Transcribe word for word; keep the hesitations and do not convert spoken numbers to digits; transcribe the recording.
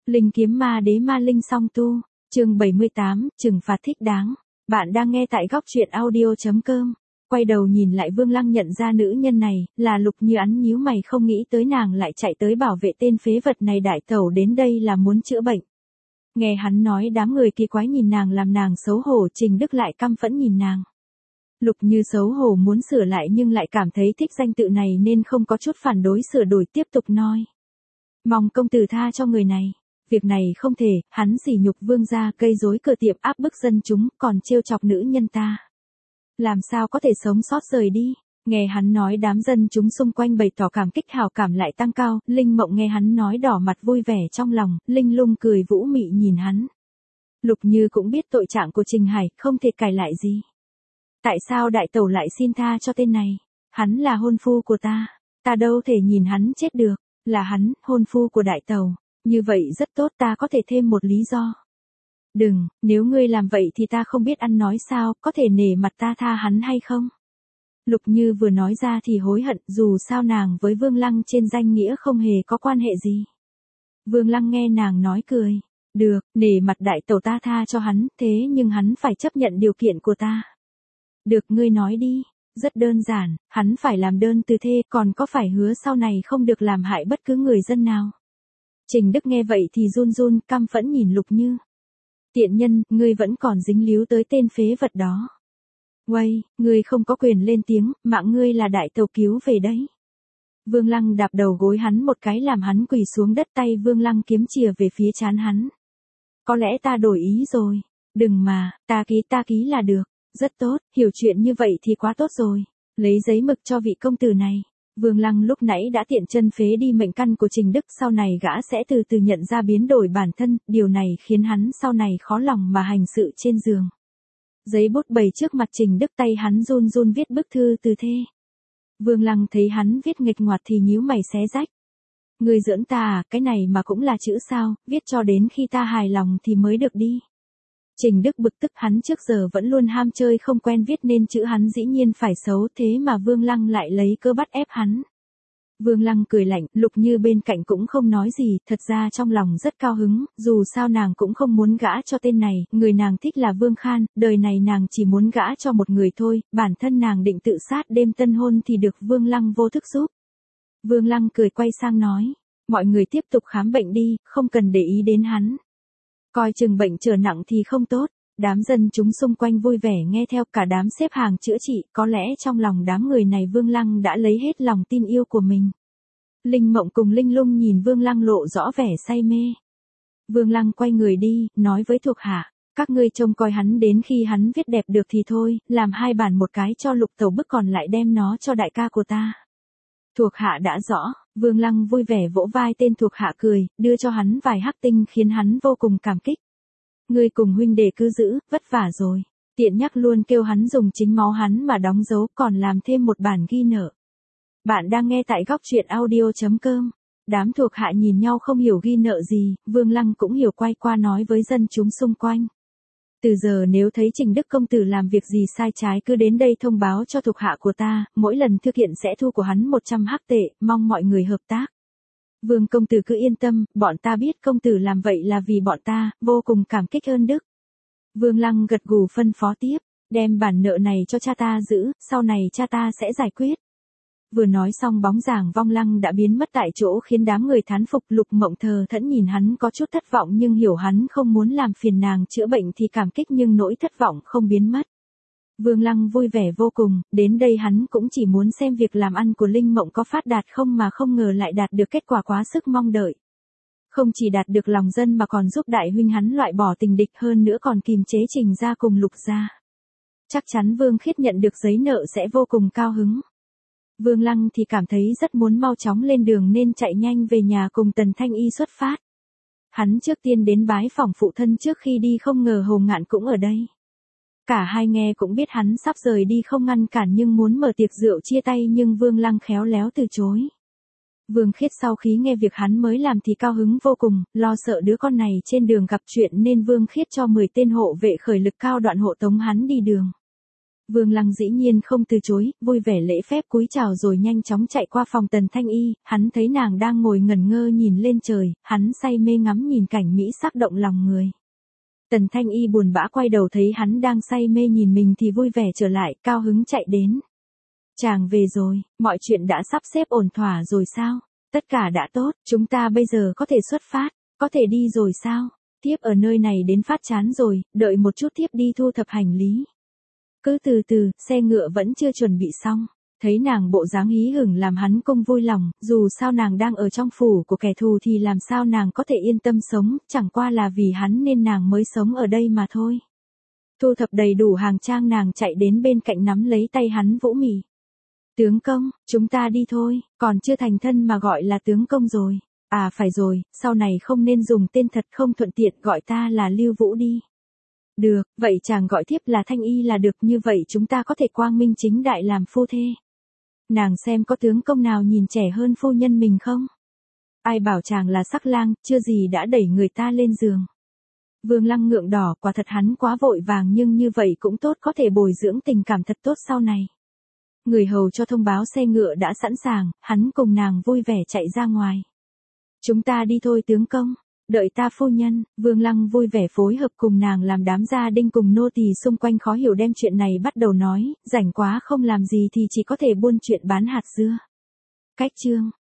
Linh kiếm ma đế ma linh song tu, chương bảy mươi tám, trừng phạt thích đáng. Bạn đang nghe tại góc truyện audio chấm com. Quay đầu nhìn lại Vương Lăng nhận ra nữ nhân này, là Lục Như Án nhíu mày không nghĩ tới nàng lại chạy tới bảo vệ tên phế vật này. Đại tẩu đến đây là muốn chữa bệnh. Nghe hắn nói đám người kỳ quái nhìn nàng làm nàng xấu hổ, Trình Đức lại căm phẫn nhìn nàng. Lục Như xấu hổ muốn sửa lại nhưng lại cảm thấy thích danh tự này nên không có chút phản đối sửa đổi, tiếp tục nói. Mong công tử tha cho người này. Việc này không thể, hắn sỉ nhục vương gia, gây rối cửa tiệm, áp bức dân chúng, còn trêu chọc nữ nhân ta. Làm sao có thể sống sót rời đi. Nghe hắn nói đám dân chúng xung quanh bày tỏ cảm kích, hào cảm lại tăng cao. Linh Mộng nghe hắn nói đỏ mặt vui vẻ trong lòng, Linh Lung cười vũ mị nhìn hắn. Lục Như cũng biết tội trạng của Trình Hải, không thể cải lại gì. Tại sao đại tẩu lại xin tha cho tên này? Hắn là hôn phu của ta, ta đâu thể nhìn hắn chết được. Là hắn, hôn phu của đại tẩu. Như vậy rất tốt, ta có thể thêm một lý do. Đừng, nếu ngươi làm vậy thì ta không biết ăn nói sao, có thể nể mặt ta tha hắn hay không? Lục Như vừa nói ra thì hối hận, dù sao nàng với Vương Lăng trên danh nghĩa không hề có quan hệ gì. Vương Lăng nghe nàng nói cười. Được, nể mặt đại tẩu ta tha cho hắn, thế nhưng hắn phải chấp nhận điều kiện của ta. Được, ngươi nói đi. Rất đơn giản, hắn phải làm đơn từ thê, còn có phải hứa sau này không được làm hại bất cứ người dân nào. Trình Đức nghe vậy thì run run, căm phẫn nhìn Lục Như. Tiện nhân, ngươi vẫn còn dính líu tới tên phế vật đó. Uây, ngươi không có quyền lên tiếng, mạng ngươi là đại tẩu cứu về đấy. Vương Lăng đạp đầu gối hắn một cái làm hắn quỳ xuống đất, tay Vương Lăng kiếm chìa về phía trán hắn. Có lẽ ta đổi ý rồi. Đừng mà, ta ký ta ký là được. Rất tốt, hiểu chuyện như vậy thì quá tốt rồi. Lấy giấy mực cho vị công tử này. Vương Lăng lúc nãy đã tiện chân phế đi mệnh căn của Trình Đức, sau này gã sẽ từ từ nhận ra biến đổi bản thân, điều này khiến hắn sau này khó lòng mà hành sự trên giường. Giấy bút bày trước mặt Trình Đức, tay hắn run run viết bức thư từ thê. Vương Lăng thấy hắn viết nghịch ngoạc thì nhíu mày xé rách. Ngươi giỡn ta à, cái này mà cũng là chữ sao, viết cho đến khi ta hài lòng thì mới được đi. Trình Đức bực tức, hắn trước giờ vẫn luôn ham chơi không quen viết nên chữ hắn dĩ nhiên phải xấu, thế mà Vương Lăng lại lấy cơ bắt ép hắn. Vương Lăng cười lạnh, Lục Như bên cạnh cũng không nói gì, thật ra trong lòng rất cao hứng, dù sao nàng cũng không muốn gả cho tên này, người nàng thích là Vương Khan, đời này nàng chỉ muốn gả cho một người thôi, bản thân nàng định tự sát đêm tân hôn thì được Vương Lăng vô thức giúp. Vương Lăng cười quay sang nói, mọi người tiếp tục khám bệnh đi, không cần để ý đến hắn. Coi chừng bệnh trở nặng thì không tốt. Đám dân chúng xung quanh vui vẻ nghe theo, cả đám xếp hàng chữa trị, có lẽ trong lòng đám người này Vương Lăng đã lấy hết lòng tin yêu của mình. Linh Mộng cùng Linh Lung nhìn Vương Lăng lộ rõ vẻ say mê. Vương Lăng quay người đi, nói với thuộc hạ, các ngươi trông coi hắn đến khi hắn viết đẹp được thì thôi, làm hai bản một cái cho Lục tẩu bức, còn lại đem nó cho đại ca của ta. Thuộc hạ đã rõ. Vương Lăng vui vẻ vỗ vai tên thuộc hạ cười, đưa cho hắn vài hắc tinh khiến hắn vô cùng cảm kích. Ngươi cùng huynh đệ cứ giữ, vất vả rồi. Tiện nhắc luôn kêu hắn dùng chính máu hắn mà đóng dấu, còn làm thêm một bản ghi nợ. Bạn đang nghe tại góc truyện audio chấm com. Đám thuộc hạ nhìn nhau không hiểu ghi nợ gì, Vương Lăng cũng hiểu, quay qua nói với dân chúng xung quanh. Từ giờ nếu thấy Trình Đức công tử làm việc gì sai trái cứ đến đây thông báo cho thuộc hạ của ta, mỗi lần thực hiện sẽ thu của hắn một trăm hắc tệ, mong mọi người hợp tác. Vương công tử cứ yên tâm, bọn ta biết công tử làm vậy là vì bọn ta, vô cùng cảm kích ơn đức. Vương Lăng gật gù phân phó tiếp, đem bản nợ này cho cha ta giữ, sau này cha ta sẽ giải quyết. Vừa nói xong bóng dáng Vong Lăng đã biến mất tại chỗ khiến đám người thán phục. Lục Mộng thờ thẫn nhìn hắn có chút thất vọng nhưng hiểu hắn không muốn làm phiền nàng chữa bệnh thì cảm kích nhưng nỗi thất vọng không biến mất. Vương Lăng vui vẻ vô cùng, đến đây hắn cũng chỉ muốn xem việc làm ăn của Linh Mộng có phát đạt không mà không ngờ lại đạt được kết quả quá sức mong đợi. Không chỉ đạt được lòng dân mà còn giúp đại huynh hắn loại bỏ tình địch, hơn nữa còn kìm chế Trình gia cùng Lục gia. Chắc chắn Vương Khiết nhận được giấy nợ sẽ vô cùng cao hứng. Vương Lăng thì cảm thấy rất muốn mau chóng lên đường nên chạy nhanh về nhà cùng Tần Thanh Y xuất phát. Hắn trước tiên đến bái phỏng phụ thân trước khi đi, không ngờ Hồ Ngạn cũng ở đây. Cả hai nghe cũng biết hắn sắp rời đi không ngăn cản nhưng muốn mở tiệc rượu chia tay, nhưng Vương Lăng khéo léo từ chối. Vương Khiết sau khi nghe việc hắn mới làm thì cao hứng vô cùng, lo sợ đứa con này trên đường gặp chuyện nên Vương Khiết cho mười tên hộ vệ khởi lực cao đoạn hộ tống hắn đi đường. Vương Lăng dĩ nhiên không từ chối, vui vẻ lễ phép cúi chào rồi nhanh chóng chạy qua phòng Tần Thanh Y, hắn thấy nàng đang ngồi ngẩn ngơ nhìn lên trời, hắn say mê ngắm nhìn cảnh mỹ sắc động lòng người. Tần Thanh Y buồn bã quay đầu thấy hắn đang say mê nhìn mình thì vui vẻ trở lại, cao hứng chạy đến. Chàng về rồi, mọi chuyện đã sắp xếp ổn thỏa rồi sao? Tất cả đã tốt, chúng ta bây giờ có thể xuất phát, có thể đi rồi sao? Tiếp ở nơi này đến phát chán rồi, đợi một chút tiếp đi thu thập hành lý. Cứ từ từ, xe ngựa vẫn chưa chuẩn bị xong. Thấy nàng bộ dáng hí hửng làm hắn không vui lòng, dù sao nàng đang ở trong phủ của kẻ thù thì làm sao nàng có thể yên tâm sống, chẳng qua là vì hắn nên nàng mới sống ở đây mà thôi. Thu thập đầy đủ hàng trang nàng chạy đến bên cạnh nắm lấy tay hắn vỗ mỉ. Tướng công, chúng ta đi thôi, còn chưa thành thân mà gọi là tướng công rồi. À phải rồi, sau này không nên dùng tên thật không thuận tiện, gọi ta là Lưu Vũ đi. Được, vậy chàng gọi thiếp là Thanh Y là được, như vậy chúng ta có thể quang minh chính đại làm phu thê. Nàng xem có tướng công nào nhìn trẻ hơn phu nhân mình không? Ai bảo chàng là sắc lang, chưa gì đã đẩy người ta lên giường. Vương Lăng ngượng đỏ, quả thật hắn quá vội vàng nhưng như vậy cũng tốt, có thể bồi dưỡng tình cảm thật tốt sau này. Người hầu cho thông báo xe ngựa đã sẵn sàng, hắn cùng nàng vui vẻ chạy ra ngoài. Chúng ta đi thôi tướng công, đợi ta phu nhân. Vương Lăng vui vẻ phối hợp cùng nàng làm đám gia đinh cùng nô tỳ xung quanh khó hiểu đem chuyện này bắt đầu nói, rảnh quá không làm gì thì chỉ có thể buôn chuyện bán hạt dưa. Cách chương